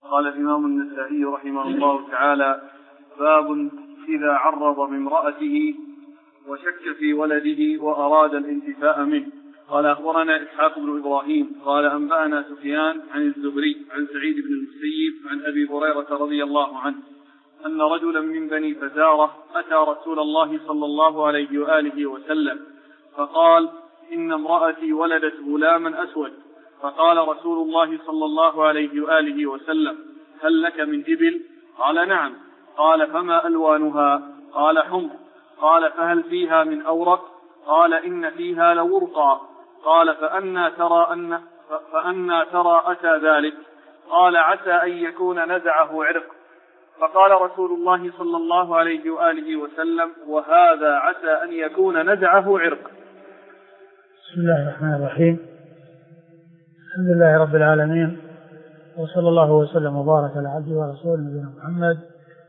قال الإمام النسائي رحمه الله تعالى: باب إذا عرض بامرأته وشك في ولده وأراد الانتفاء منه. قال أخبرنا إسحاق بن إبراهيم قال أنبأنا سفيان عن الزهري عن سعيد بن المسيب عن أبي هريرة رضي الله عنه أن رجلا من بني فزارة أتى رسول الله صلى الله عليه وآله وسلم فقال: إن امرأتي ولدت غلاما أسود. فقال رسول الله صلى الله عليه وآله وسلم: هل لك من إبل؟ قال: نعم. قال: فما ألوانها؟ قال: حمر. قال: فهل فيها من أورق؟ قال: إن فيها لورقا. قال: فأنى ترى أتى ذلك؟ قال: عسى أن يكون نزعه عرق. فقال رسول الله صلى الله عليه وآله وسلم: وهذا عسى أن يكون نزعه عرق. بسم الله الرحمن الرحيم. الحمد لله رب العالمين، وصلى الله وسلم وبارك على عبده ورسوله نبينا محمد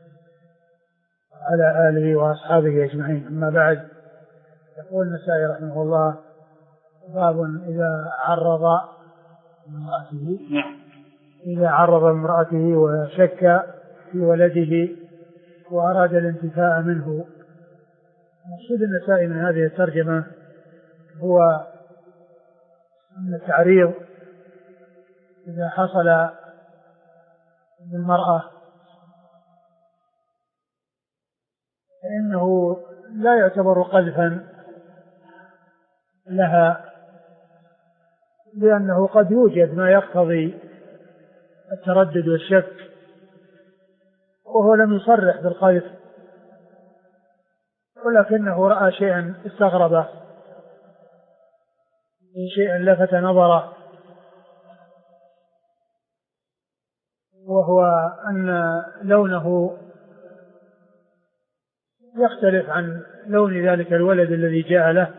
وعلى آله وأصحابه أجمعين. أما بعد، يقول النسائي رحمه الله: باب إذا عرض امرأته وشك في ولده وأراد الانتفاء منه. مقصود النسائي من هذه الترجمة هو أن التعريض إذا حصل بالمرأة فإنه لا يعتبر قذفا لها، لأنه قد يوجد ما يقتضي التردد والشك وهو لم يصرح بالقذف، ولكنه رأى شيئا استغربه، شيئا لفت نظره، وهو أن لونه يختلف عن لون ذلك الولد الذي جاء له،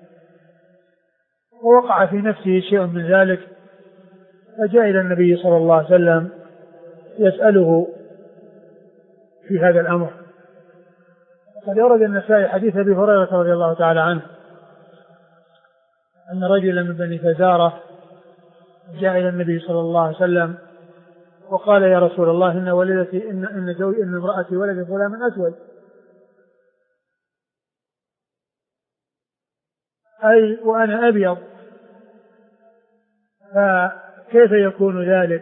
ووقع في نفسه شيء من ذلك، فجاء إلى النبي صلى الله عليه وسلم يسأله في هذا الأمر. قد ورد النسائي حديث أبي هريرة رضي الله تعالى عنه أن رجلا من بني فزارة جاء إلى النبي صلى الله عليه وسلم وقال: يا رسول الله، إن امرأتي ولدت غلاما أسود، أي وأنا أبيض، فكيف يكون ذلك؟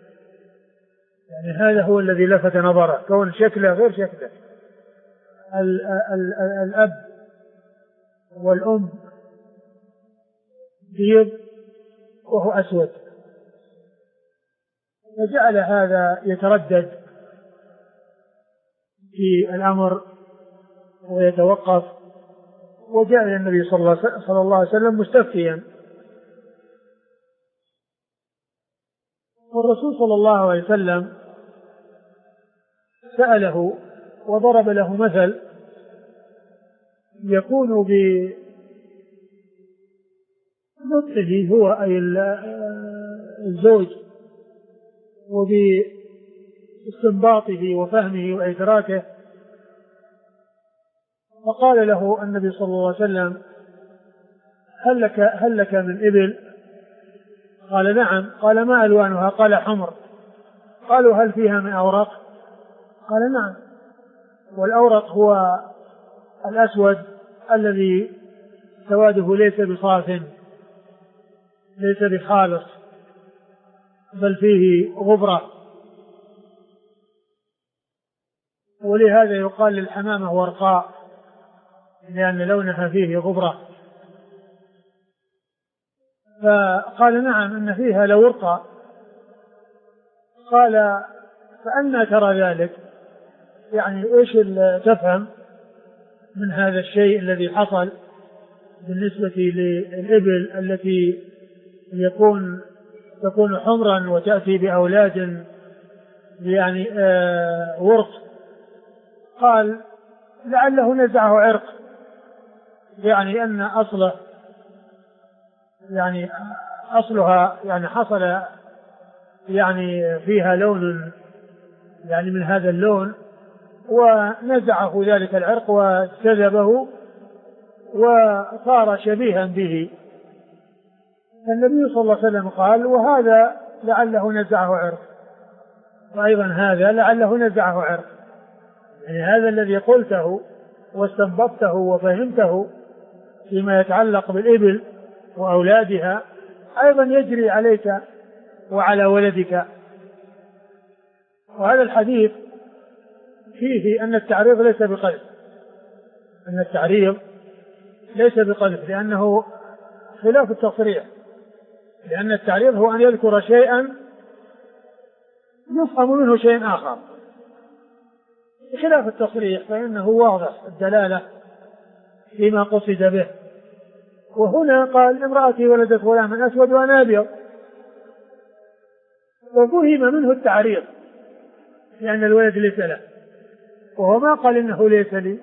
يعني هذا هو الذي لفت نظره، كون شكله غير شكله. الأب والأم بيض وهو أسود، فجعل هذا يتردد في الأمر ويتوقف، وجاء إلى النبي صلى الله عليه وسلم مستفتيا، والرسول صلى الله عليه وسلم سأله وضرب له مثل يكون بنطقه هو أي الزوج وباستنباطه وفهمه وإدراكه. فقال له النبي صلى الله عليه وسلم: هل لك من إبل؟ قال: نعم. قال: ما ألوانها؟ قال: حمر. قالوا: هل فيها من أورق؟ قال: نعم. والأورق هو الأسود الذي سواده ليس بصاف، ليس بخالص، بل فيه غبرة، ولهذا يقال للحمامة ورقاء، لأن لونها فيه غبرة. فقال: نعم، إن فيها لورقا. قال: فأنى ترى ذلك؟ يعني إيش تفهم من هذا الشيء الذي حصل بالنسبة للإبل التي تكون حمرا وتأتي بأولاد يعني ورق؟ قال: لعله نزعه عرق، يعني أن أصلها يعني حصل يعني فيها لون يعني من هذا اللون، ونزعه ذلك العرق واجتذبه وصار شبيها به. فالنبي صلى الله عليه وسلم قال: وهذا لعله نزعه عرق. وأيضا هذا لعله نزعه عرق، يعني هذا الذي قلته واستنبطته وفهمته فيما يتعلق بالإبل وأولادها أيضا يجري عليك وعلى ولدك. وهذا الحديث فيه أن التعريض ليس بقذف، أن التعريض ليس بقذف، لأنه خلاف التصريح، لأن التعريض هو أن يذكر شيئا يفهم منه شيء آخر، خلاف التصريح فإنه واضح الدلالة فيما قصد به. وهنا قال امرأتي ولدت غلاما أسود وأنا أبيض، وفهم منه التعريض لأن الولد ليس له، وهو ما قال إنه ليس لي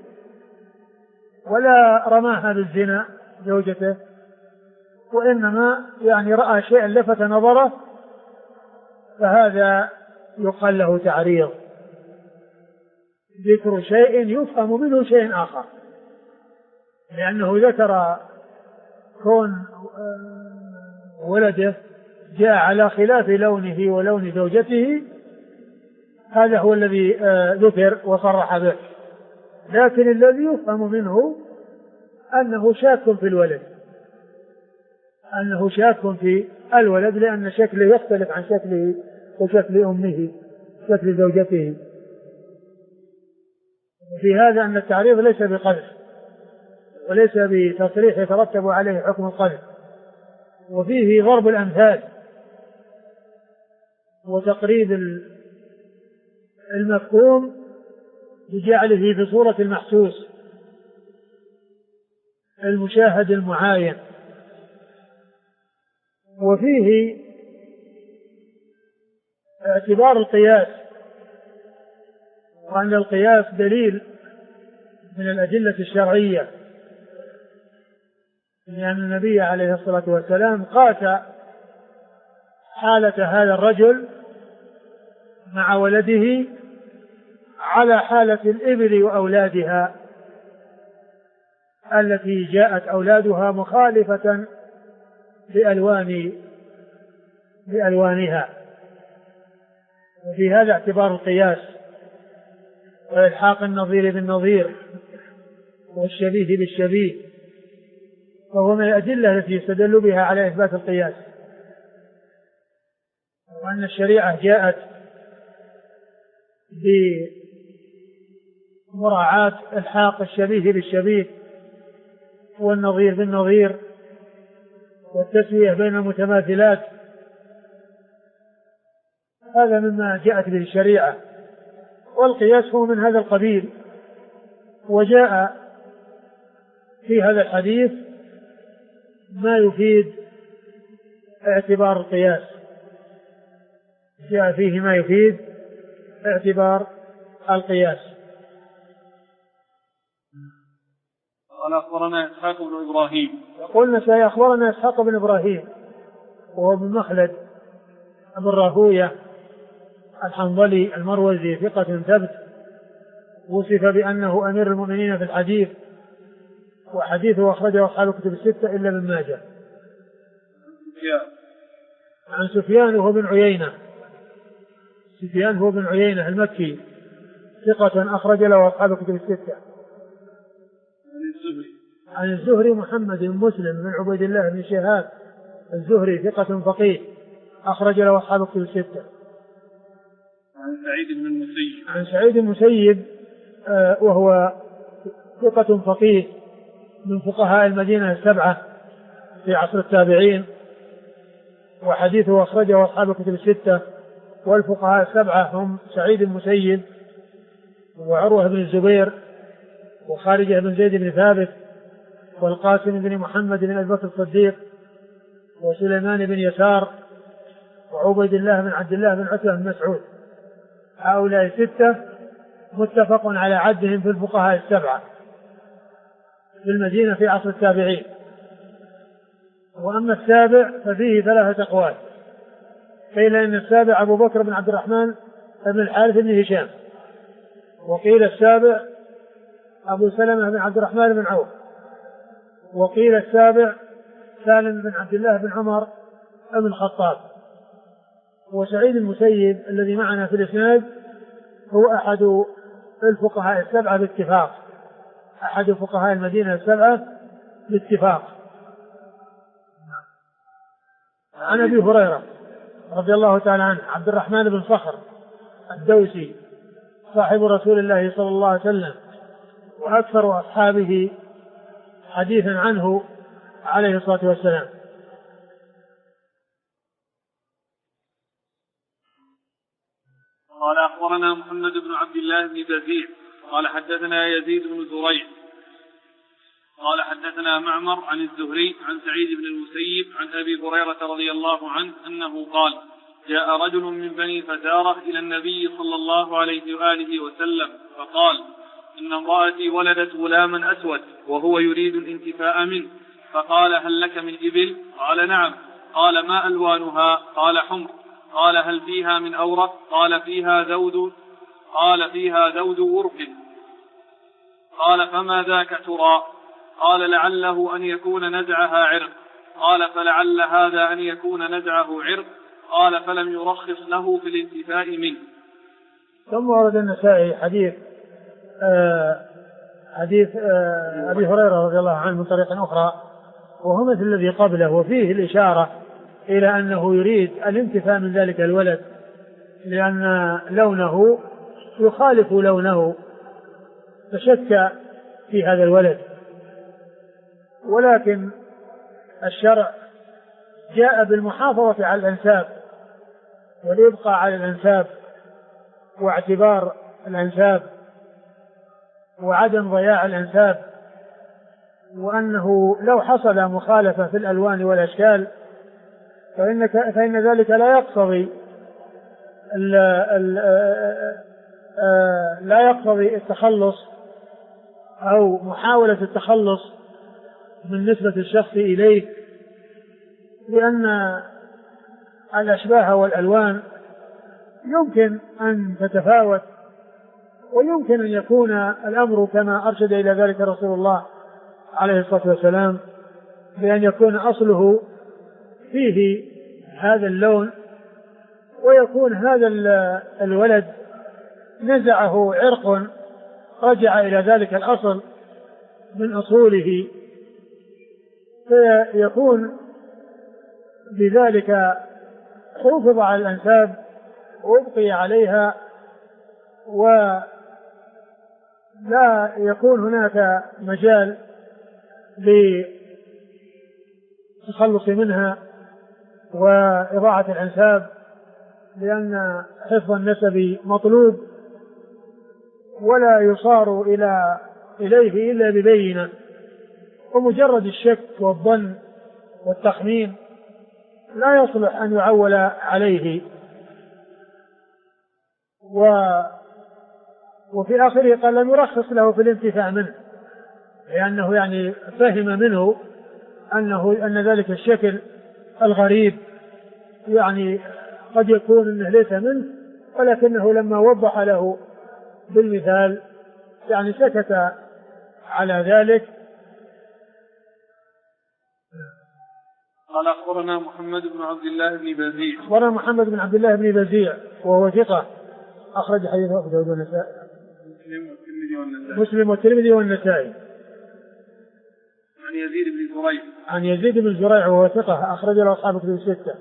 ولا رماها بالزنا زوجته، وإنما يعني رأى شيئا لفت نظره، فهذا يقال له تعريض، ذكر شيء يفهم منه شيء آخر، لأنه ذكر كون ولده جاء على خلاف لونه ولون زوجته، هذا هو الذي ذكر وصرح به، لكن الذي يفهم منه أنه شاك في الولد، أنه شاك في الولد، لأن شكله يختلف عن شكله وشكل أمه شكل زوجته. في هذا أن التعريض ليس بقذف وليس بتصريح يترتب عليه حكم القذف، وفيه ضرب الأمثال وتقريب المفهوم بجعله بصورة المحسوس المشاهد المعاين. وفيه اعتبار القياس، وأن القياس دليل من الأدلة الشرعية، لأن النبي عليه الصلاة والسلام قاس حالة هذا الرجل مع ولده على حالة الإبل وأولادها التي جاءت أولادها مخالفة بألوانها. وفي هذا اعتبار القياس وإلحاق النظير بالنظير والشبيه بالشبيه، وهو من الأدلة التي يستدل بها على إثبات القياس، وأن الشريعة جاءت بمراعاة إلحاق الشبيه بالشبيه والنظير بالنظير والتسوية بين المتماثلات، هذا مما جاءت به الشريعة، والقياس هو من هذا القبيل. وجاء في هذا الحديث ما يفيد اعتبار القياس، جاء فيه ما يفيد اعتبار القياس. قال أخبرنا إسحاق بن إبراهيم، قلنا سيخبرنا إسحاق بن إبراهيم وهو بن مخلد أبو الراهوية الحنظلي المروزي ثقة ثبت، وصف بأنه أمير المؤمنين في الحديث، وحديثه أخرجه أصحاب الكتب الستة إلا ابن ماجه. عن سفيان وهو بن عيينة، سفيان هو بن عيينة المكي ثقة أخرج له أصحاب الكتب الستة. عن الزهري محمد بن مسلم بن عبيد الله بن شهاب الزهري ثقة فقيه أخرج له أصحاب الكتب الستة. عن سعيد بن المسيب، عن سعيد المسيب وهو ثقة فقيه من فقهاء المدينة السبعة في عصر التابعين، وحديثه أخرجه أصحاب الكتب الستة. والفقهاء السبعة هم سعيد المسيب وعروة بن الزبير وخارجة بن زيد بن ثابت والقاسم بن محمد بن أبي بكر الصديق وسليمان بن يسار وعبيد الله بن عبد الله بن عتبة بن مسعود. هؤلاء ستة متفق على عدهم في الفقهاء السبعة في المدينة في عصر التابعين. وأما السابع ففيه ثلاثة أقوال، قيل إن السابع أبو بكر بن عبد الرحمن بن الحارث بن هشام، وقيل السابع أبو سلمة بن عبد الرحمن بن عوف، وقيل السابع سالم بن عبد الله بن عمر بن الخطاب. وسعيد المسيب الذي معنا في الإسناد هو أحد الفقهاء السبعة باتفاق، أحد فقهاء المدينة السبعة باتفاق. عن أبي هريرة رضي الله تعالى عنه عبد الرحمن بن صخر الدوسي صاحب رسول الله صلى الله عليه وسلم وأكثر أصحابه حديثا عنه عليه الصلاة والسلام. قال أخبرنا محمد بن عبد الله بن بزيع قال حدثنا يزيد بن زريع قال حدثنا معمر عن الزهري عن سعيد بن المسيب عن أبي هريرة رضي الله عنه أنه قال جاء رجل من بني فزارة إلى النبي صلى الله عليه وآله وسلم فقال إن امرأتي ولدت غلاما أسود وهو يريد الانتفاء منه، فقال هل لك من إبل؟ قال نعم. قال ما ألوانها؟ قال حمر. قال هل فيها من أورق؟ قال فيها ذود ورق. قال فما ذاك ترى؟ قال لعله أن يكون نزعها عرق. قال فلعل هذا أن يكون نزعه عرق. قال فلم يرخص له في الانتفاء منه. ثم ورد النسائي حديث أبي هريرة رضي الله عنه من طريق أخرى وهو مثل الذي قبله، وفيه الإشارة إلى أنه يريد الانتفاء من ذلك الولد لأن لونه يخالف لونه، فشك في هذا الولد. ولكن الشرع جاء بالمحافظة على الأنساب والإبقاء على الأنساب واعتبار الأنساب وعدم ضياع الأنساب، وأنه لو حصل مخالفة في الألوان والأشكال فإن ذلك لا يقتضي التخلص أو محاولة التخلص من نسبة الشخص إليه، لأن الأشباه والألوان يمكن أن تتفاوت، ويمكن أن يكون الأمر كما أرشد إلى ذلك رسول الله عليه الصلاة والسلام، بأن يكون أصله فيه هذا اللون، ويكون هذا الولد نزعه عرق رجع إلى ذلك الأصل من أصوله، فيكون بذلك حفظ على الأنساب وابقي عليها، ولا يكون هناك مجال للتخلص منها وإضاعة الأنساب، لأن حفظ النسب مطلوب ولا يصار إليه إلا ببينة، ومجرد الشك والظن والتخمين لا يصلح أن يعول عليه. وفي آخره قال لم يرخص له في الانتفاع منه، لأنه يعني فهم منه أن ذلك الشكل الغريب يعني قد يكون أنه ليس منه، ولكنه لما وضح له بالمثال يعني سكت على ذلك. قال أخبرنا محمد بن عبد الله بن بزيع. أخبرنا محمد بن عبد الله بن بزيع وهو ثقة أخرج حديثه أبو داود والنسائي مسلم والترمذي والنسائي. عن يزيد بن زريع وهو ثقة أخرج له أصحاب كتب الستة.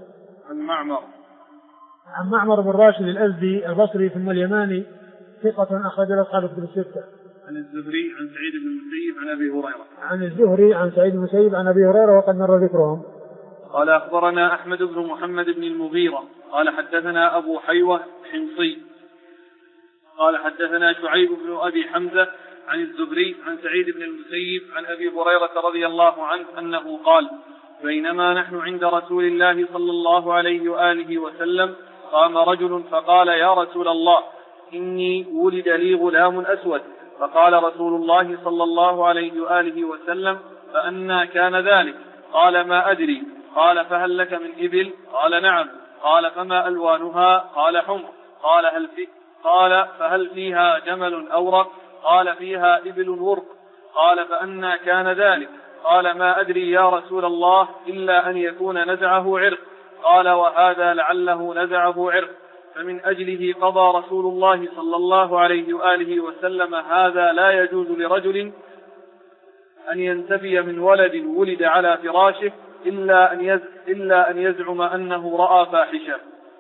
عن معمر بن راشد الأزدي البصري ثم اليماني ثقة أخرج له أصحاب كتب الستة. عن الزهري عن سعيد بن المسيب عن أبي هريرة. عن الزهري عن سعيد بن المسيب عن أبي هريرة وقد مر ذكرهم. قال أخبرنا أحمد بن محمد بن المغيرة قال حدثنا أبو حيوة حمصي قال حدثنا شعيب بن أبي حمزة عن الزهري عن سعيد بن المسيب عن أبي هريرة رضي الله عنه أنه قال بينما نحن عند رسول الله صلى الله عليه وآله وسلم قام رجل فقال يا رسول الله إني ولد لي غلام أسود، فقال رسول الله صلى الله عليه وآله وسلم فأنى كان ذلك؟ قال ما أدري. قال فهل لك من إبل؟ قال نعم. قال فما ألوانها؟ قال حمر. قال فهل فيها جمل أورق؟ قال فيها إبل ورق. قال فأنى كان ذلك؟ قال ما أدري يا رسول الله إلا أن يكون نزعه عرق. قال وهذا لعله نزعه عرق، فمن أجله قضى رسول الله صلى الله عليه وآله وسلم هذا لا يجوز لرجل أن ينتفي من ولد ولد على فراشه إلا أن يزعم أنه رأى فاحشة.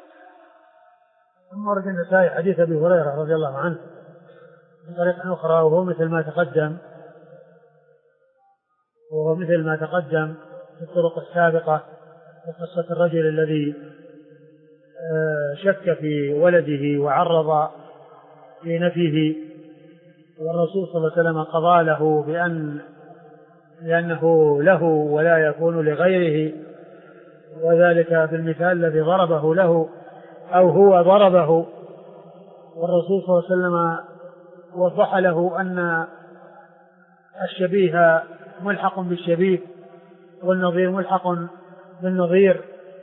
ثم ورد النسائي حديث أبي هريرة رضي الله عنه بطريقة أخرى وهو مثل ما تقدم في الطرق السابقة في قصة الرجل الذي شك في ولده وعرض في نفيه، والرسول صلى الله عليه وسلم قضى له بأنه له ولا يكون لغيره، وذلك في المثال الذي ضربه له أو هو ضربه، والرسول صلى الله عليه وسلم وضح له أن الشبيه ملحق بالشبيه والنظير ملحق بالنظير،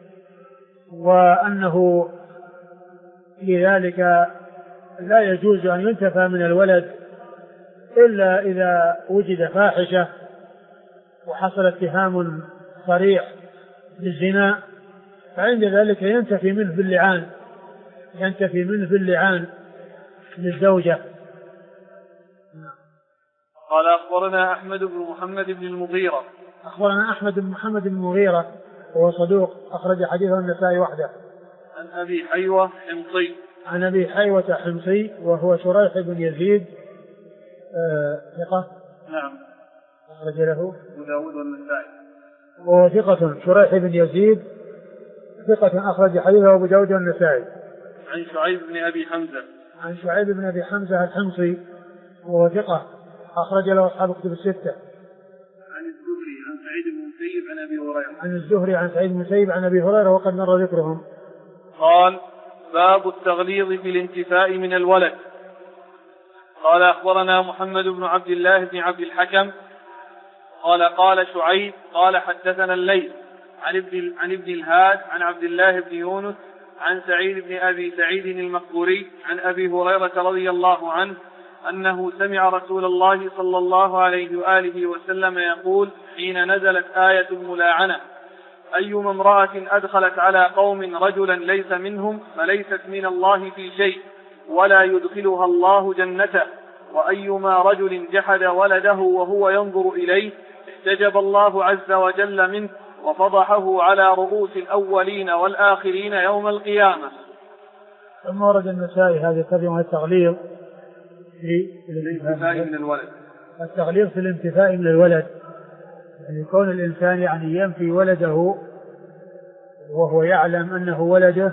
وأنه لذلك لا يجوز أن ينتفى من الولد إلا إذا وجد فاحشة وحصل اتهام صريح بالزنا، فعند ذلك ينتفي منه باللعان للزوجة. قال أخبرنا أحمد بن محمد بن المغيرة. أخبرنا أحمد بن محمد بن المغيرة وهو صدوق أخرج حديثه النسائي وحده. عن أبي حيوة حمصي. عن أبي حيوة حمصي وهو شريح بن يزيد ثقة. نعم. أخرج له أبو داود والنسائي. وهو ثقة شريح بن يزيد ثقة أخرج حديثه أبو داود والنسائي. عن شعيب بن أبي حمزة. عن شعيب بن أبي حمزة الحمصي وهو ثقة أخرج له أصحاب كتب الستة. عن الزهري عن سعيد بن المسيب عن أبي هريرة. عن الزهري عن سعيد بن المسيب عن أبي هريرة وقد مر ذكرهم. قال باب التغليظ في الانتفاء من الولد. قال أخبرنا محمد بن عبد الله بن عبد الحكم قال شعيب قال حدثنا الليث عن ابن الهاد عن عبد الله بن يونس عن سعيد بن أبي سعيد المقبوري عن أبي هريرة رضي الله عنه أنه سمع رسول الله صلى الله عليه وآله وسلم يقول حين نزلت آية الملاعنة أيما امرأة أدخلت على قوم رجلا ليس منهم فليست من الله في شيء ولا يدخلها الله جنته، وأيما رجل جحد ولده وهو ينظر إليه احتجب الله عز وجل منه وفضحه على رؤوس الأولين والآخرين يوم القيامة. ثم ورد النسائي هذه الترجمة التغليظ في الانتفاء من الولد. التغليظ في الانتفاء من الولد، يعني كون الإنسان يعني ينفي ولده وهو يعلم أنه ولده.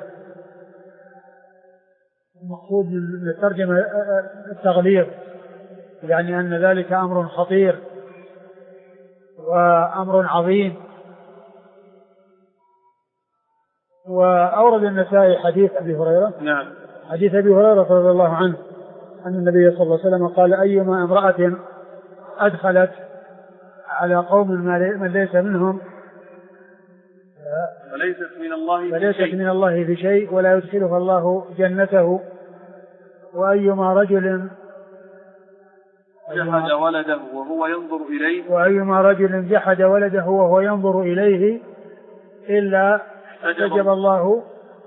المقصود من الترجمة التغليظ، يعني أن ذلك أمر خطير وأمر عظيم. وأورد النسائي حديث أبي هريرة. نعم. حديث أبي هريرة رضي الله عنه أن النبي صلى الله عليه وسلم قال أيما امرأة أدخلت على قوم من ليس منهم فليست من الله في شيء ولا يدخلها الله جنته، وأيما رجل جحد ولده وهو ينظر إليه إلا استجب الله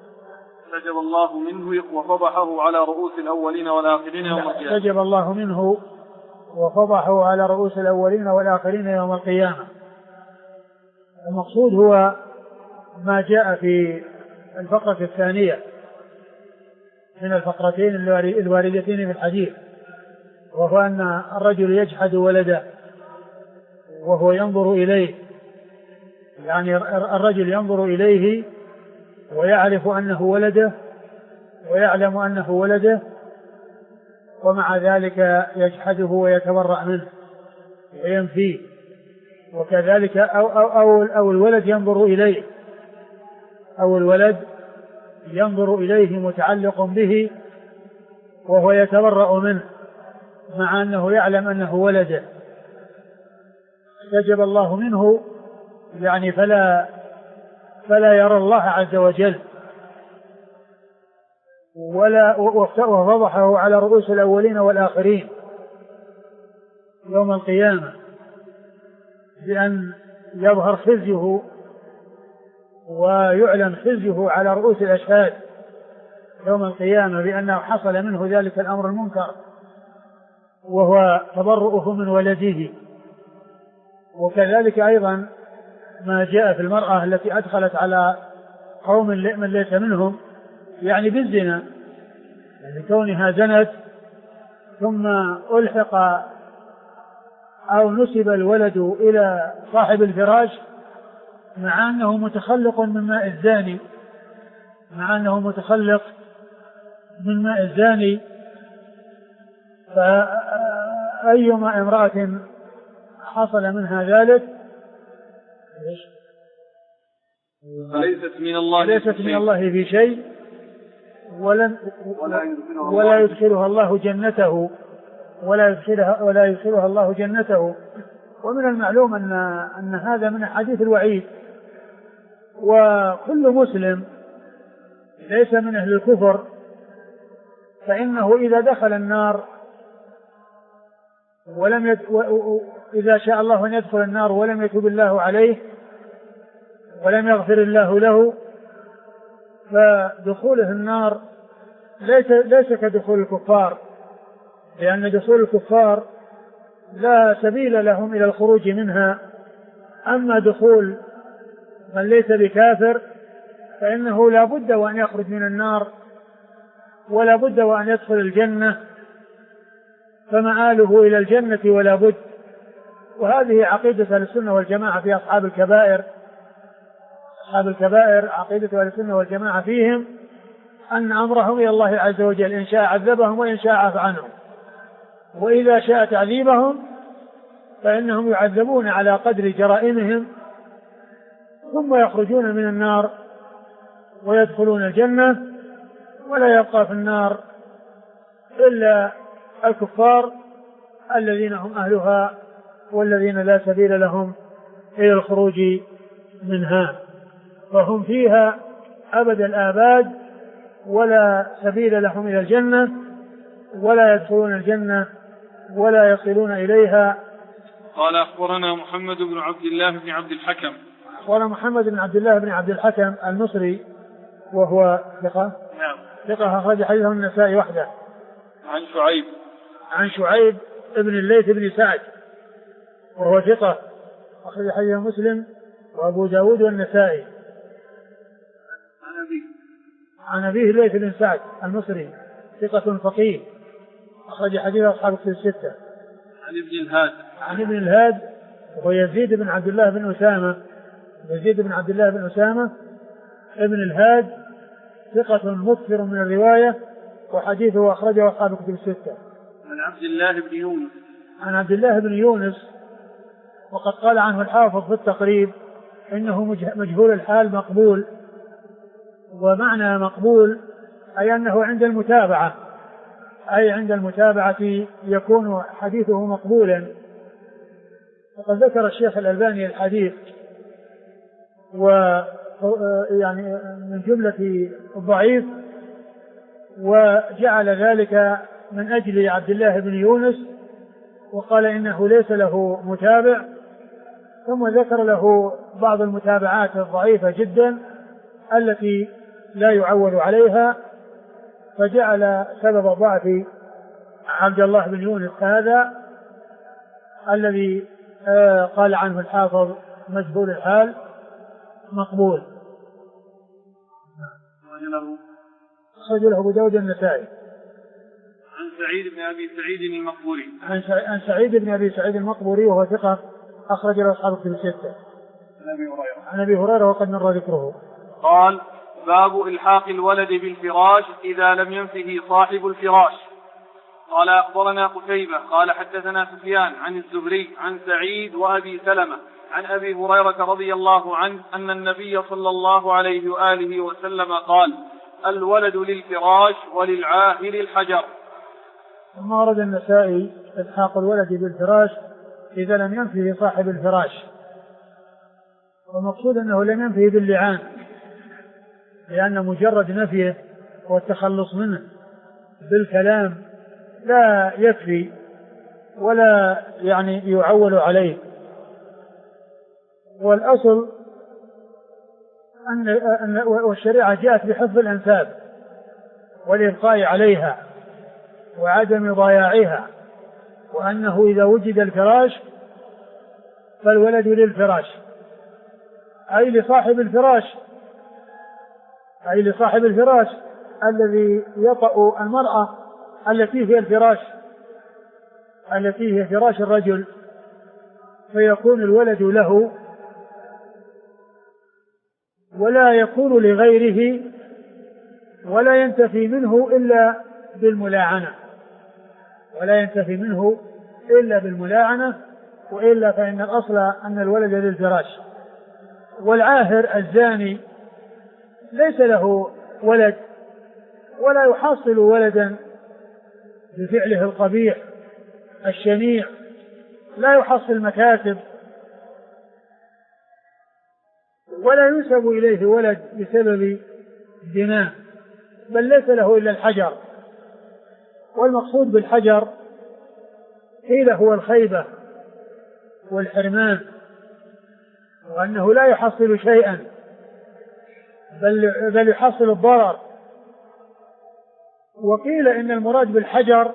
منه وفضحه على رؤوس الأولين والآخرين يوم القيامة. استجب الله منه وفضحه على رؤوس الأولين والآخرين يوم القيامة. المقصود هو ما جاء في الفقرة الثانية من الفقرتين الواردتين في الحديث، وهو أن الرجل يجحد ولده وهو ينظر إليه، يعني الرجل ينظر إليه ويعرف أنه ولده ويعلم أنه ولده، ومع ذلك يجحده ويتبرأ منه وينفيه. وكذلك أو الولد ينظر إليه متعلق به وهو يتبرأ منه مع أنه يعلم أنه ولده. استجب الله منه يعني فلا يرى الله عز وجل، وفضحه على رؤوس الأولين والآخرين يوم القيامة بأن يظهر خزيه ويعلن خزيه على رؤوس الأشهاد يوم القيامة بأنه حصل منه ذلك الأمر المنكر، وهو تبرؤه من ولده. وكذلك أيضا ما جاء في المرأة التي أدخلت على قوم من ليس منهم، يعني بالزنا، يعني كونها زنت ثم ألحق أو نسب الولد إلى صاحب الفراش مع أنه متخلق من ماء الزاني، فأيما امرأة حصل منها ذلك فليست من الله في شيء ولا يدخلها الله جنته. ومن المعلوم أن هذا من أحاديث الوعيد، وكل مسلم ليس من أهل الكفر فإنه إذا دخل النار إذا شاء الله أن يدخل النار ولم يتوب الله عليه ولم يغفر الله له، فدخوله النار ليس كدخول الكفار، لأن دخول الكفار لا سبيل لهم إلى الخروج منها. أما دخول من ليس بكافر فإنه لا بد وأن يخرج من النار ولا بد وأن يدخل الجنة، فمآله إلى الجنة ولا بد. وهذه عقيدة أهل السنة والجماعة في أصحاب الكبائر. عقيدة أهل السنة والجماعة فيهم أن أمرهم إلى الله عز وجل، إن شاء عذبهم وإن شاء عفى عنهم، وإذا شاء تعذيبهم فإنهم يعذبون على قدر جرائمهم ثم يخرجون من النار ويدخلون الجنة، ولا يبقى في النار إلا الكفار الذين هم أهلها والذين لا سبيل لهم إلى الخروج منها، فهم فيها أبد الآباد ولا سبيل لهم إلى الجنة ولا يدخلون الجنة ولا يصلون إليها. قال أخبرنا محمد بن عبد الله بن عبد الحكم. قال محمد بن عبد الله بن عبد الحكم المصري وهو ثقة. نعم. ثقة أخرج حديثه النسائي وحده. عن شعيب ابن الليث بن سعد وهو ثقة أخرج حديثه مسلم وأبو داود والنسائي. عن أبيه الليث بن سعد المصري ثقة فقيه أخرج حديث أصحاب الكتب الستة. عن ابن الهاد وهو يزيد بن عبد الله بن أسامة ابن الهاد ثقة مكثر من الرواية وحديثه أخرجه أصحاب الكتب الستة. عن عبد الله بن يونس وقد قال عنه الحافظ في التقريب إنه مجهول الحال مقبول، ومعنى مقبول أي أنه عند المتابعة يكون حديثه مقبولا. وقد ذكر الشيخ الألباني الحديث ويعني من جملة الضعيف، وجعل ذلك من أجل عبد الله بن يونس وقال إنه ليس له متابع، ثم ذكر له بعض المتابعات الضعيفة جدا التي لا يعول عليها، فجعل سبب ضعف عبد الله بن يونس هذا الذي قال عنه الحافظ مجهول الحال مقبول. أخرج له أبو داود النسائي. عن سعيد بن أبي سعيد المقبوري وهو ثقة أخرج له أصحاب الكتب الستة. عن أبي هريرة وقد مر ذكره. قال: باب إلحاق الولد بالفراش إذا لم ينفه صاحب الفراش. قال: أخبرنا قتيبة قال حدثنا سفيان عن الزهري عن سعيد وأبي سلمة عن أبي هريرة رضي الله عنه أن النبي صلى الله عليه وآله وسلم قال: الولد للفراش وللعاهر الحجر. ثم ورد النسائي إلحاق الولد بالفراش إذا لم ينفه صاحب الفراش، ومقصود أنه لم ينفه باللعان، لأن مجرد نفيه والتخلص منه بالكلام لا يكفي ولا يعني يعول عليه. والأصل والشريعة جاءت بحفظ الأنساب والإبقاء عليها وعدم ضياعها، وأنه إذا وجد الفراش فالولد للفراش، أي لصاحب الفراش الذي يطأ المرأة التي هي فراش الرجل، فيكون الولد له ولا يكون لغيره ولا ينتفي منه إلا بالملاعنة، وإلا فإن الأصل أن الولد للفراش. والعاهر الزاني ليس له ولد ولا يحصل ولدا بفعله القبيح الشنيع، لا يحصل مكاسب ولا ينسب إليه ولد بسبب زنا، بل ليس له إلا الحجر. والمقصود بالحجر قيل هو الخيبة والحرمان، وأنه لا يحصل شيئا بل يحصل الضرر. وقيل إن المراد بالحجر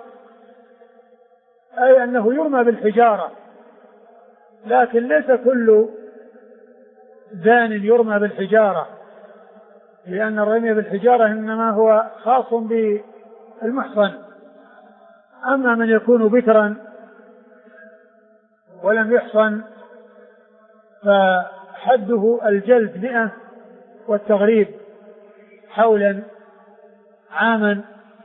أي أنه يرمى بالحجارة، لكن ليس كل زان يرمى بالحجارة، لأن الرمي بالحجارة إنما هو خاص بالمحصن. أما من يكون بكرا ولم يحصن فحده الجلد 100 والتغريب حولا عاما.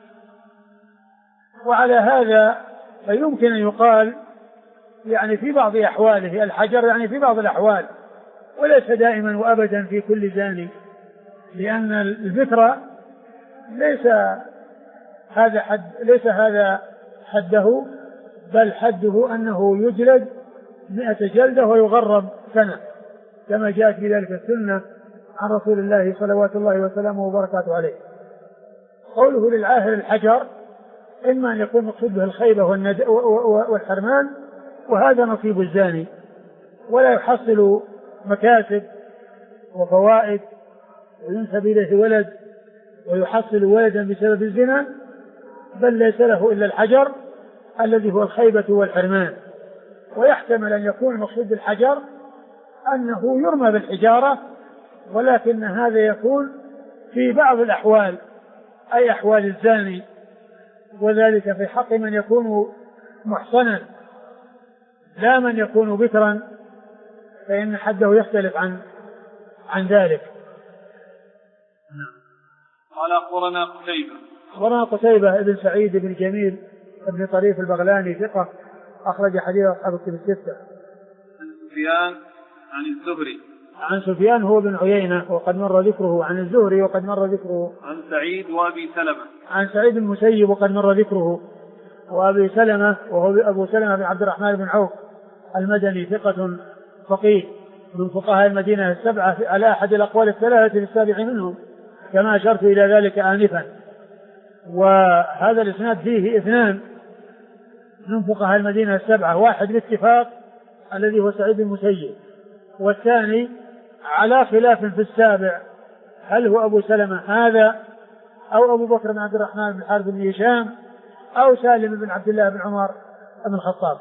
وعلى هذا فيمكن أن يقال يعني في بعض أحواله الحجر، يعني في بعض الأحوال، وليس دائما وأبدا في كل زاني، لأن الذكر ليس هذا حده، بل حده أنه يجلد 100 جلدة ويغرب سنة، كما جاءت بذلك السنة عن رسول الله صلوات الله وسلامه وبركاته عليه. قوله للعاهر الحجر إما أن يكون مقصود به الخيبة والحرمان، وهذا نصيب الزاني، ولا يحصل مكاسب وفوائد وينسب إليه ولد ويحصل ولدا بسبب الزنا، بل ليس له إلا الحجر الذي هو الخيبة والحرمان. ويحتمل أن يكون المقصود بالحجر أنه يرمى بالحجارة، ولكن هذا يكون في بعض الأحوال أي أحوال الزاني، وذلك في حق من يكون محصنا لا من يكون بكرا، فإن حده يختلف عن ذلك. قال أخبرنا قتيبة ابن سعيد بن جميل ابن طريف البغلاني ثقة، أخرج حديث أصحاب الكتب الستة. عن سفيان هو بن عيينة وقد مر ذكره، عن الزهري وقد مر ذكره، عن سعيد وأبي سلمة، عن سعيد المسيب وقد مر ذكره، وأبي سلمة وهو أبو سلمة بن عبد الرحمن بن عوف المدني ثقة فقيه من فقهاء المدينة السبعة على أحد الأقوال الثلاثة في السابع منهم، كما أشرت إلى ذلك آنفا. وهذا الإسناد فيه 2 من فقهاء المدينة السبعة، واحد بالاتفاق الذي هو سعيد المسيب، والثاني على خلاف في السابع، هل هو أبو سلمة هذا أو أبو بكر بن عبد الرحمن بن الحارث بن هشام أو سالم بن عبد الله بن عمر بن الخطاب.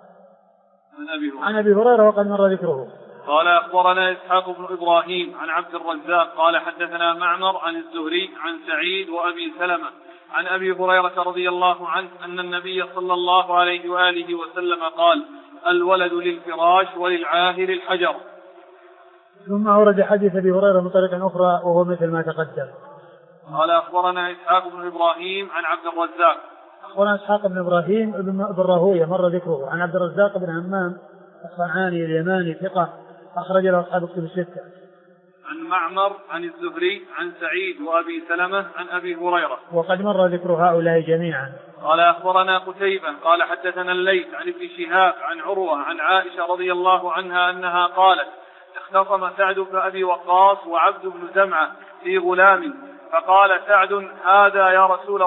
عن أبي هريرة وقد مر ذكره. قال أخبرنا إسحاق بن إبراهيم عن عبد الرزاق قال حدثنا معمر عن الزهري عن سعيد وأبي سلمة عن أبي هريرة رضي الله عنه أن النبي صلى الله عليه وآله وسلم قال: الولد للفراش وللعاهر الحجر. ثم أورد حديث أبي هريرة من طريق أخرى وهو مثل ما تقدم. قال أخبرنا إسحاق بن إبراهيم عن عبد الرزاق. أخبرنا إسحاق بن إبراهيم بن راهويه مر ذكره، عن عبد الرزاق بن همام الصنعاني اليماني ثقة، أخرج له أصحاب الكتب الستة. عن معمر عن الزهري عن سعيد وأبي سلمة عن أبي هريرة وقد مر ذكر هؤلاء جميعا. قال أخبرنا قتيبة قال حدثنا الليث عن ابن شهاب عن عروة عن عائشة رضي الله عنها أنها قالت: اختصم سعد بن أبي وقاص وعبد بن زمعة في غلام، فقال سعد: هذا يا رسول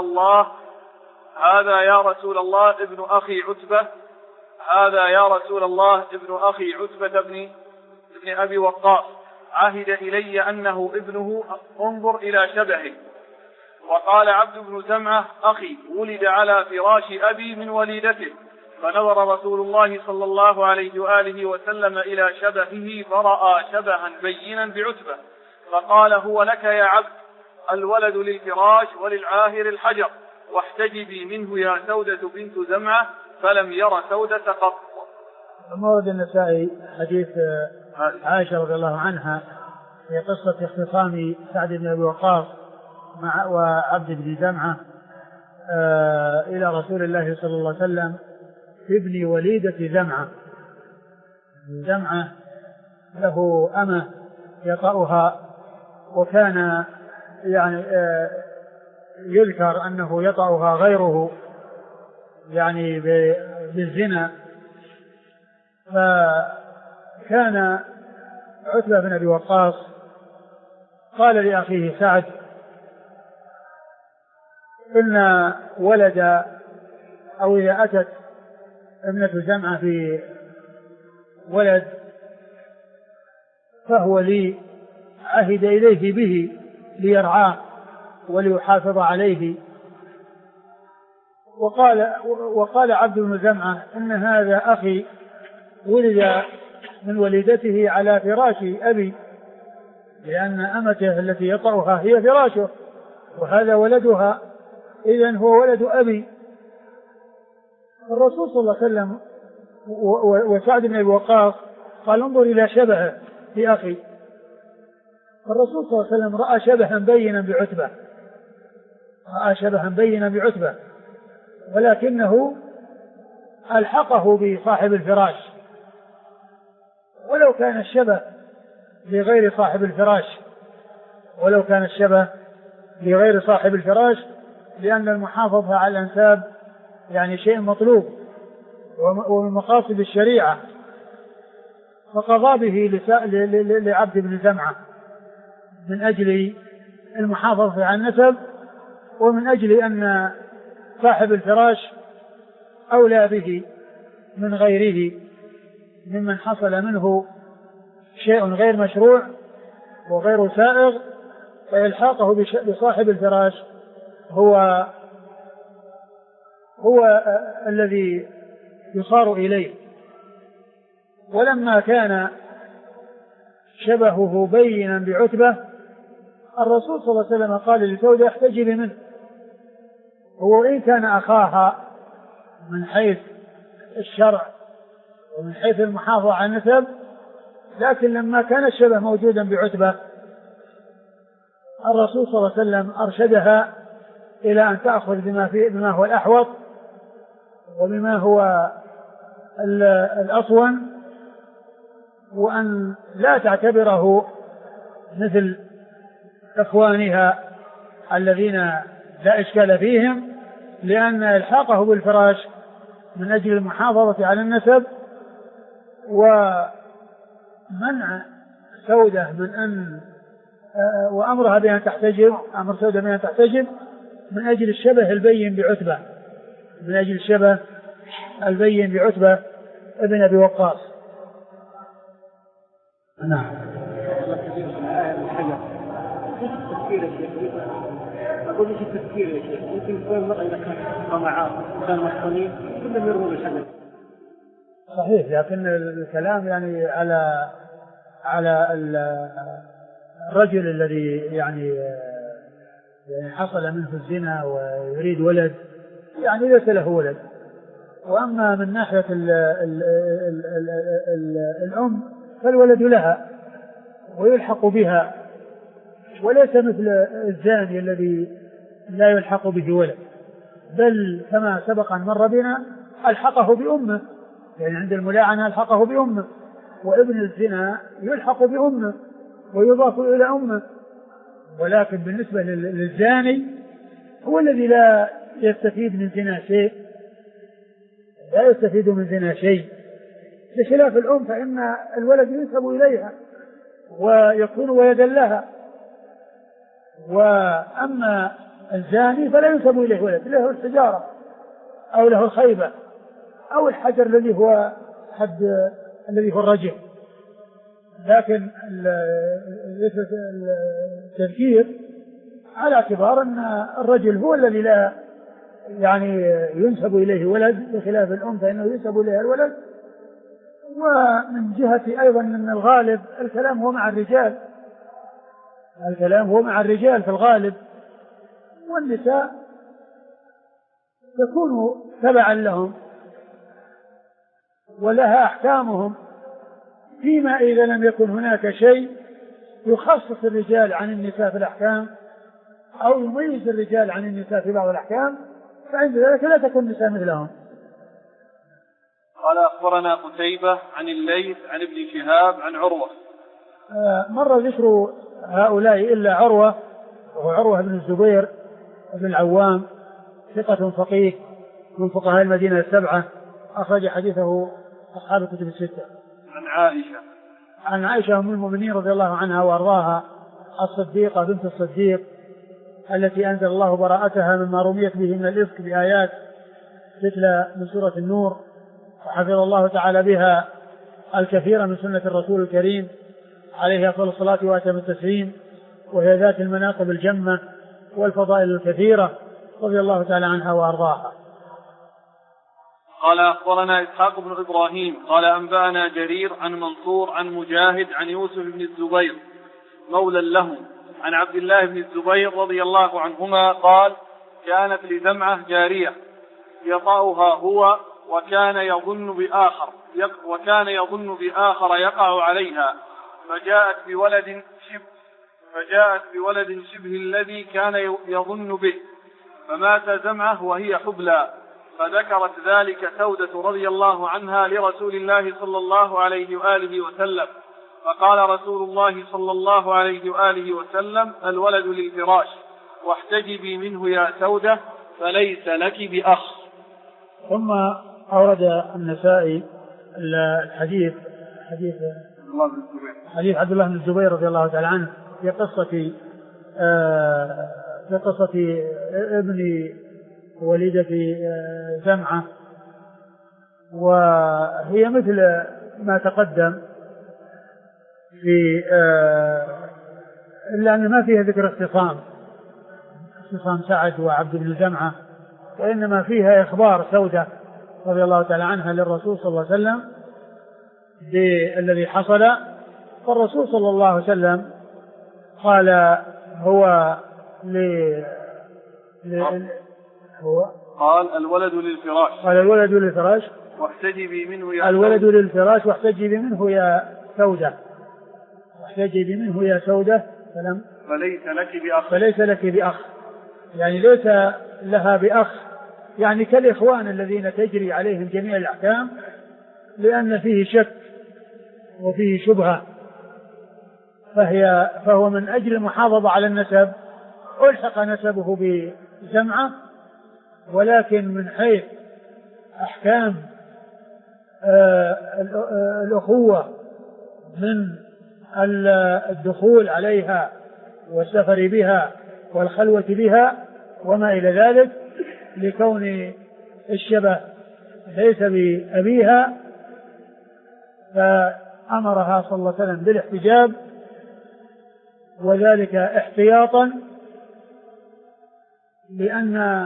الله ابن أخي عتبة، هذا يا رسول الله ابن أخي عتبة ابن أبي وقاص، عهد إلي أنه ابنه انظر إلى شبهه. وقال عبد بن زمعة أخي ولد على فراش أبي من وليدته، فنظر رسول الله صلى الله عليه وآله وسلم إلى شبهه فرأى شبها بينا بعتبة، فقال هو لك يا عبد، الولد للفراش وللعاهر الحجر، واحتجبي منه يا سودة بنت زمعة، فلم ير سودة قط. مورد النسائي حديث عائشة رضي الله عنها في قصة اختصام سعد بن أبي وقاص وعبد بن زمعة إلى رسول الله صلى الله عليه وسلم في ابن وليدة زمعة. زمعة له أمة يطأها، وكان يعني يذكر أنه يطأها غيره يعني بالزنا. فكان عتبة بن أبي وقاص قال لأخيه سعد إن ولد أو إذا أتت ابنة زمعة في ولد فهو لي، عهد إليه به ليرعاه وليحافظ عليه. وقال عبد بن زمعة إن هذا أخي ولد من وليدته على فراش أبي، لأن أمته التي يطأها هي فراشه وهذا ولدها، إذن هو ولد أبي. الرسول صلى الله عليه وسلم وسعد بن أبي وقاص قال انظر إلى شبهه في أخي. الرسول صلى الله عليه وسلم رأى شبها بينا بعتبة، رأى شبها بينا بعتبة، ولكنه ألحقه بصاحب الفراش، ولو كان الشبه لغير صاحب الفراش، ولو كان الشبه لغير صاحب الفراش، لأن المحافظة على الأنساب يعني شيء مطلوب ومن مقاصد الشريعة، فقضى به لعبد بن زمعة من أجل المحافظة على النسب، ومن أجل أن صاحب الفراش أولى به من غيره ممن حصل منه شيء غير مشروع وغير سائغ، فإلحاقه بصاحب الفراش هو الذي يصار إليه. ولما كان شبهه بينا بعتبة الرسول صلى الله عليه وسلم قال لسودة احتجبي منه، هو إن كان أخاها من حيث الشرع ومن حيث المحافظة على النسب، لكن لما كان الشبه موجودا بعتبة الرسول صلى الله عليه وسلم أرشدها إلى أن تأخذ بما هو الأحوط وبما هو الأصون، وأن لا تعتبره مثل إخوانها الذين لا إشكال فيهم، لأن إلحاقه بالفراش من أجل المحافظة على النسب، ومنع سودة من أن وأمرها بأن تحتجب، أمر سودة بأن تحتجب من أجل الشبه البين بعتبة، من أجل الشبه البين بعتبة ابن أبي وقاص. نعم. أقول لك التفكير يا شيخ، يمكن يكون المرأة إذا كان طمعات وكان محصنين كلهم يرمون الحجر. صحيح، لكن الكلام يعني على الرجل الذي يعني حصل منه الزنا ويريد ولد، يعني ليس له ولد. وأما من ناحية الأم فالولد لها ويلحق بها، وليس مثل الزاني الذي لا يلحق به ولد، بل كما سبق أن مر بنا ألحقه بأمه، يعني عند الملاعنة ألحقه بأمه، وابن الزنا يلحق بأمه ويضاف إلى أمه. ولكن بالنسبة للزاني هو الذي لا يستفيد من زنا شيء، لا يستفيد من زنا شيء، بخلاف الأم فإن الولد ينسب إليها ويكون ولدا لها. وأما الزاني فلا ينسب إليه ولد، له الحجارة أو له الخيبة أو الحجر الذي هو حد الذي هو الرجم. لكن التذكير على اعتبار أن الرجل هو الذي لا يعني ينسب إليه ولد، بخلاف الأم فإنه ينسب إليها الولد. ومن جهة أيضا أن الغالب الكلام هو مع الرجال، الكلام هو مع الرجال في الغالب، والنساء تكون تبعا لهم ولها أحكامهم، فيما إذا لم يكن هناك شيء يخصص الرجال عن النساء في الأحكام أو يميز الرجال عن النساء في بعض الأحكام، فعند ذلك لا تكون النساء مثلهم. قال أخبرنا قتيبة عن الليث عن ابن شهاب عن عروة. مر ذكر هؤلاء إلا عروة، وهو عروة بن الزبير بن العوام، ثقة فقيه من فقهاء المدينة السبعة، أخرج حديثه أصحاب الكتب الستة. عن عائشة أم المؤمنين رضي الله عنها وأرضاها، الصديقة بنت الصديق التي أنزل الله براءتها مما رميت به من الإفك بآيات تتلى من سورة النور، وحفظ الله تعالى بها الكثير من سنة الرسول الكريم عليه أفضل الصلاة وأتم التسليم، وهي ذات المناقب الجمة والفضائل الكثيرة رضي الله تعالى عنها وأرضاها. قال أخبرنا إسحاق بن إبراهيم قال أنبأنا جرير عن منصور عن مجاهد عن يوسف بن الزبير مولى له عن عبد الله بن الزبير رضي الله عنهما قال: كانت لزمعة جارية يطأها هو وكان يظن بآخر يقع عليها، فجاءت بولد شبه الذي كان يظن به، فمات زمعة وهي حبلى، فذكرت ذلك سودة رضي الله عنها لرسول الله صلى الله عليه وآله وسلم، فقال رسول الله صلى الله عليه وآله وسلم: الولد للفراش، واحتجبي منه يا سودة، فليس لك بأخ. ثم أورد النسائي الحديث حديث عبد الله بن الزبير رضي الله تعالى عنه في قصة ابن وليدة زمعة، وهي مثل ما تقدم في إلا أن ما فيها ذكر اختصام سعد وعبد بن زمعة، وإنما فيها إخبار سودة رضي الله تعالى عنها للرسول صلى الله عليه وسلم بالذي حصل. فالرسول صلى الله عليه وسلم قال قال الولد للفراش واحتجبي منه يا سودة، فليس لك بأخ، يعني ليس لها بأخ، يعني كالإخوان الذين تجري عليهم جميع الأحكام، لأن فيه شك وفيه شبهة، فهو من أجل المحافظة على النسب ألحق نسبه بزمعة، ولكن من حيث أحكام الأخوة من الدخول عليها والسفر بها والخلوة بها وما إلى ذلك، لكون الشبه ليس بأبيها، فأمرها صلى الله عليه وسلم بالاحتجاب، وذلك احتياطا لأن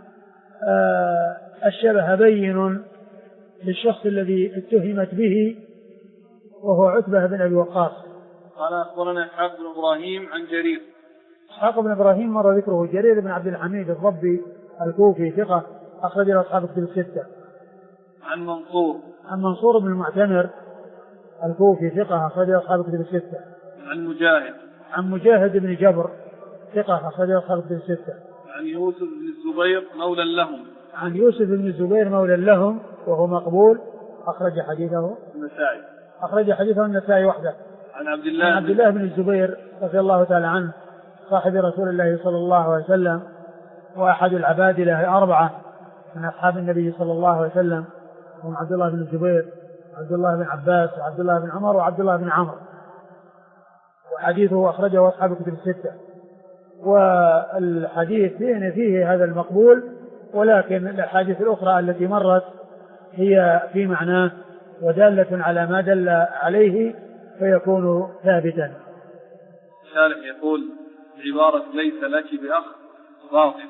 الشبه بين للشخص الذي اتهمت به، وهو عتبة بن أبي وقاص. قال أخبرنا إسحاق بن إبراهيم عن جرير. إسحاق بن إبراهيم مر ذكره. جرير بن عبد الحميد الضبي الكوفي ثقة، أخرج له أصحاب الكتب الستة. عن منصور بن المعتمر الكوفي ثقة، أخرج له أصحاب الكتب الستة. عن مجاهد بن جبر ثقة، أخرج له أصحاب الكتب الستة. عن يوسف بن الزبير مولى لهم، وهو مقبول، أخرج حديثه النسائي وحده. عن عبد الله بن الزبير رضي الله تعالى عنه، صاحب رسول الله صلى الله عليه وسلم، وأحد العبادلة 4 من أصحاب النبي صلى الله عليه وسلم، هم عبد الله بن الزبير، عبد الله بن عباس، وعبد الله بن عمر، وعبد الله بن عمرو، وحديثه أخرجه أصحاب الكتب الستة. والحديث فيه هذا المقبول، ولكن الأحاديث الأخرى التي مرت هي في معناه ودالة على ما دل عليه فيكون ثابتا. الشارح يقول عبارة ليس لك بأخ باطل.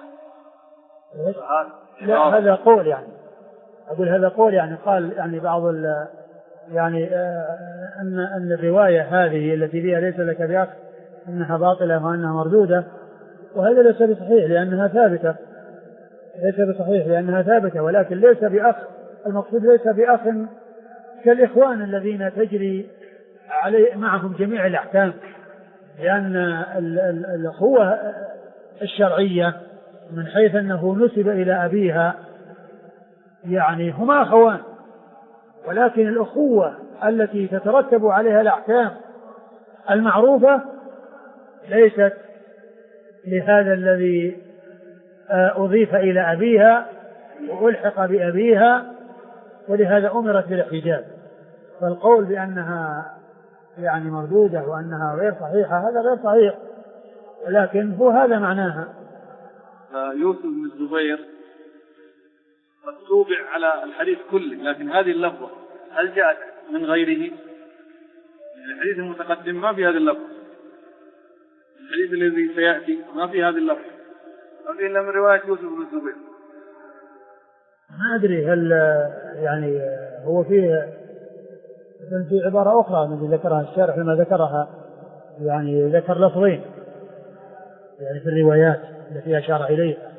لا هذا قول يعني، أقول هذا قول يعني قال يعني بعض يعني أن الرواية هذه التي فيها ليس لك بأخ أنها باطلة وأنها مردودة، وهذا ليس بصحيح لأنها ثابتة، ليس بصحيح لأنها ثابتة، ولكن ليس بأخ، المقصود ليس بأخ كالإخوان الذين تجري عليه معهم جميع الأحكام، لأن الأخوة الشرعية من حيث أنه نسب إلى أبيها يعني هما أخوان، ولكن الأخوة التي تترتب عليها الأحكام المعروفة ليست لهذا الذي أضيف إلى أبيها وألحق بأبيها، ولهذا أمرت بالاحتجاب. فالقول بأنها يعني مردودة وأنها غير صحيحة هذا غير صحيح، ولكن هو هذا معناها. يوسف بن الزبير قد توبع على الحديث كله، لكن هذه اللفظة هل جاءت من غيره؟ الحديث المتقدم ما في هذه اللفظة، الحديث الذي سيأتي ما في هذه اللفظة، هذه إلا من رواية يوسف بن الزبير. ما أدري هل يعني هو فيه في عبارة أخرى التي ذكرها الشارح لما ذكرها، يعني ذكر لفظين يعني في الروايات التي أشار إليها،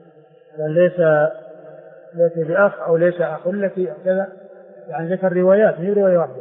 ليس بأخ أو ليس أخ لك كذا، يعني ذكر روايات هي رواية واحدة،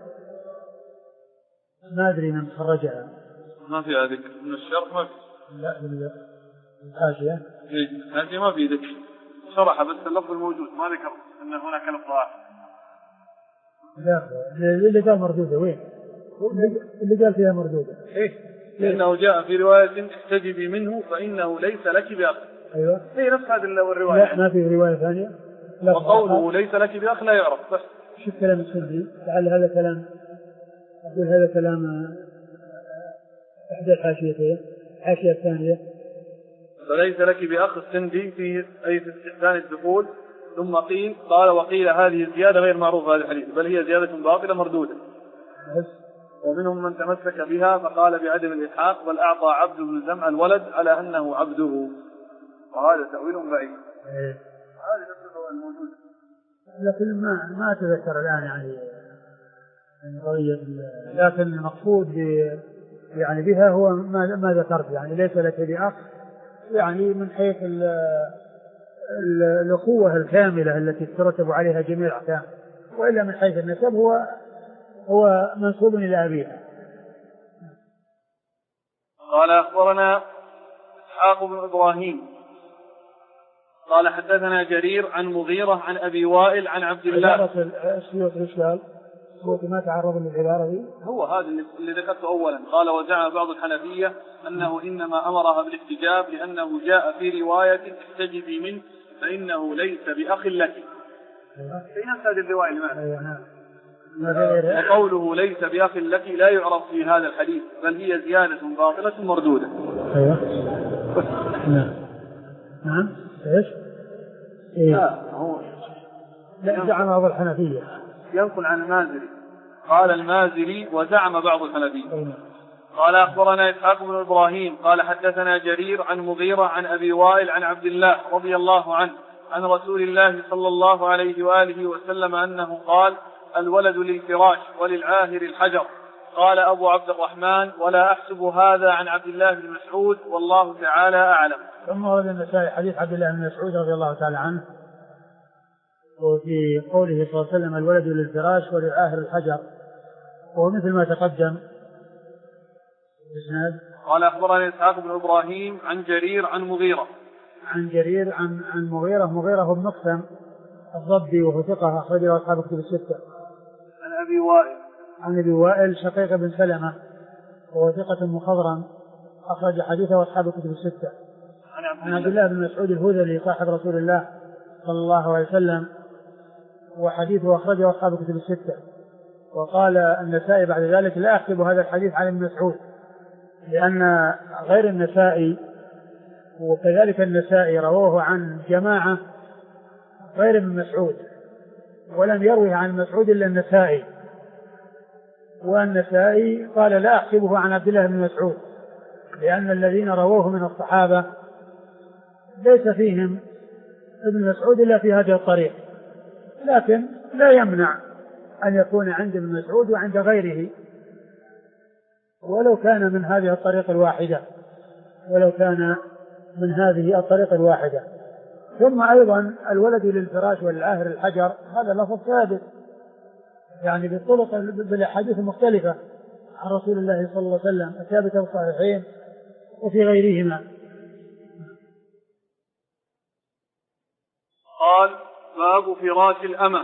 ما أدري من خرجها. ما في ذكر من الشرح، ما في. لا بالحاشية هذه ما في ذكر، شرح بس اللفظ الموجود، ما ذكر أن هناك لفظ آخر. لا اللي قال مردودة وين؟ اللي قال فيها مردودة. لأنه جاء في رواية احتجبي منه فإنه ليس لك بأخ. أيوة. هي نفس هذه الرواية. لا ما في رواية ثانية. وقوله ليس لك بأخ لا يعرف بس. شوف كلام السندي، لعل هذا كلام، أقول هذا كلام إحدى الحاشيتين، الحاشية الثانية. فليس لك بأخ السندي في أي في استحسان الدخول، ثم قال وقيل هذه الزيادة غير معروفة هذا الحديث، بل هي زيادة باطلة مردودة. ومنهم من تمسك بها فقال بعدم الإلحاق، بل أعطى عبد بن زمع الولد على أنه عبده، وهذا تأويل بعيد. هذه نفس الموجودة، لكن ما أتذكر الآن يعني قضية، لكن المقصود يعني بها هو ما ذكرت، يعني ليس لك بأخ يعني من حيث الأخوة الكاملة التي ترتب عليها جميع الأحكام، وإلا من حيث النسب هو منسوب إلى أبيها. قال أخبرنا إسحاق بن إبراهيم قال حدثنا جرير عن مغيرة عن أبي وائل عن عبد الله. السيوط ما تعرض للعبارة دي؟ هو هذا اللي ذكرته أولا. قال وزعم بعض الحنفية أنه إنما أمرها بالاحتجاب لأنه جاء في رواية احتجبي منه فإنه ليس بأخ لك. في نفس هذه الرواية المعنى. وقوله ليس بأخ لك لا يعرف في هذا الحديث، بل هي زيادة باطلة مردودة. أيوة. نعم. إيش؟ لا زعم بعض الحنفية. ينقل عن المازري. قال المازري وزعم بعض الحنفية. قال أخبرنا إسحاق بن إبراهيم قال حدثنا جرير عن مغيرة عن أبي وائل عن عبد الله رضي الله عنه عن رسول الله صلى الله عليه وآله وسلم أنه قال الولد للفراش وللعاهر الحجر. قال أبو عبد الرحمن ولا أحسب هذا عن عبد الله بن مسعود والله تعالى أعلم. ثم ورد النسائي حديث عبد الله بن مسعود رضي الله تعالى عنه وفي قوله صلى الله عليه وسلم الولد للفراش وللعاهر الحجر، وهو مثل ما تقدم. قال أخبرني إسحاق بن إبراهيم عن جرير عن مغيرة. عن جرير عن مغيرة بن مقسم الضبي وهو ثقة أخرجه أصحاب كتب الستة. عن أبي وائل شقيق بن سلمة وهو ثقة مخضرم أخرج حديثه أصحاب كتب الستة. عن عبد الله بن مسعود الهذلي صاحب رسول الله صلى الله عليه وسلم وحديثه أخرجه أصحاب كتب الستة. وقال النسائي بعد ذلك لا أحسب هذا الحديث عن ابن مسعود، لأن غير النسائي وكذلك النسائي رواه عن جماعة غير ابن مسعود، ولم يروه عن مسعود إلا النسائي، والنسائي قال لا أحسبه عن عبد الله بن مسعود، لأن الذين رووه من الصحابة ليس فيهم ابن مسعود إلا في هذه الطريق، لكن لا يمنع أن يكون عند ابن مسعود وعند غيره ولو كان من هذه الطريق الواحدة. ثم أيضا الولد للفراش والعاهر الحجر هذا لفظ ثابت يعني بالطرق بالأحاديث المختلفة عن رسول الله صلى الله عليه وسلم الثابتة في الصحيحين وفي غيرهما. قال باب فراش الأمة.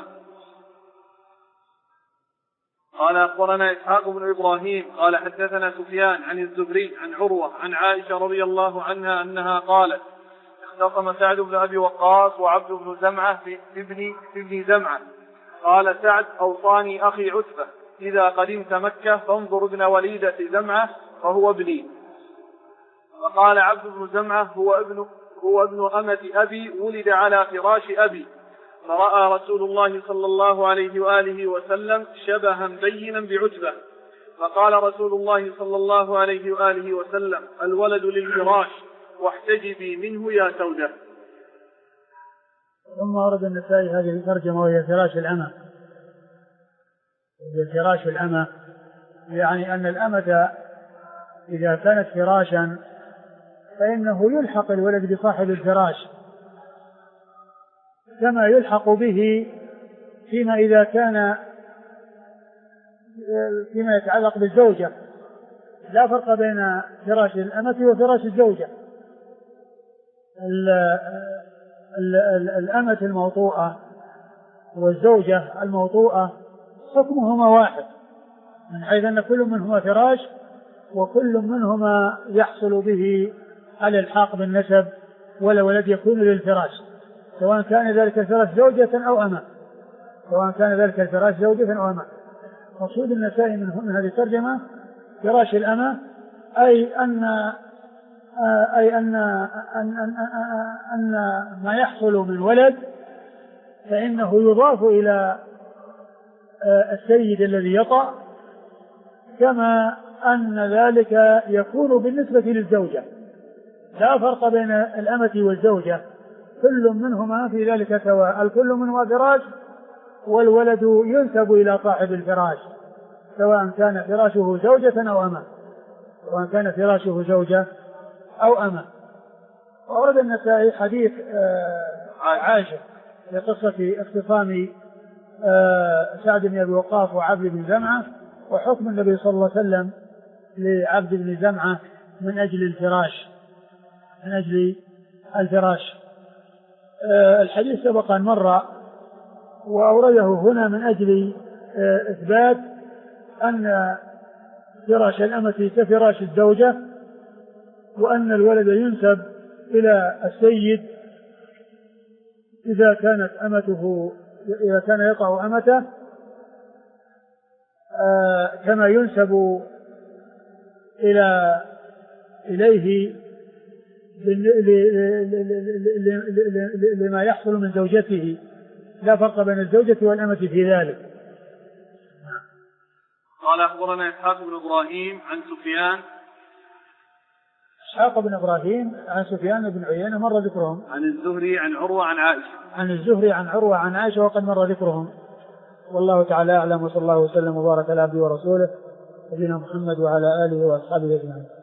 قال أخبرنا إسحاق بن إبراهيم قال حدثنا سفيان عن الزهري عن عروة عن عائشة رضي الله عنها أنها قالت اختصم سعد بن أبي وقاص وعبد بن زمعة في ابن زمعة. قال سعد أوصاني أخي عتبة إذا قدمت مكة فانظر ابن وليدة زمعة فهو ابني. فقال عبد بن زمعة هو ابن أمة أبي ولد على فراش أبي. فرأى رسول الله صلى الله عليه وآله وسلم شبها بينا بعتبة. فقال رسول الله صلى الله عليه وآله وسلم الولد للفراش واحتجبي منه يا سودة. ثم ورد النسائي هذه الترجمة وهي فراش الأمة، يعني أن الأمة إذا كانت فراشا فإنه يلحق الولد بصاحب الفراش كما يلحق به فيما يتعلق بالزوجة. لا فرق بين فراش الأمة وفراش الزوجة. الأمة الموطوءة والزوجة الموطوءة حكمهما واحد من حيث أن كل منهما فراش وكل منهما يحصل به الإلحاق بالنسب ولا ولد يكون للفراش سواء كان ذلك الفراش زوجة أو أمة. مقصود النسائي من هذه الترجمة فراش الأمة أي أن ما يحصل من ولد فإنه يضاف إلى السيد الذي يطأ كما أن ذلك يكون بالنسبة للزوجة. لا فرق بين الأمة والزوجة، كل منهما في ذلك سواء، الكل منهما فراش والولد ينسب إلى صاحب الفراش سواء كان فراشه زوجة أو أمة. وأورد النسائي حديث عائشة لقصة اختصام سعد بن أبي وقاص وعبد بن زمعة وحكم النبي صلى الله عليه وسلم لعبد بن زمعة من أجل الفراش. الحديث سبق أن مر وأورده هنا من أجل إثبات أن فراش الأمة كفراش الزوجة وأن الولد ينسب إلى السيد إذا كان يطأ أمته كما ينسب إليه لما يحصل من زوجته. لا فرق بين الزوجة والأمة في ذلك. قال أخبرنا إسحاق بن إبراهيم عن سفيان بن عيينة مر ذكرهم. عن الزهري عن عروة عن عائشة وقد مر ذكرهم. والله تعالى أعلم وصلى الله وسلم وبارك على عبده ورسوله نبينا محمد وعلى آله وأصحابه أجمعين.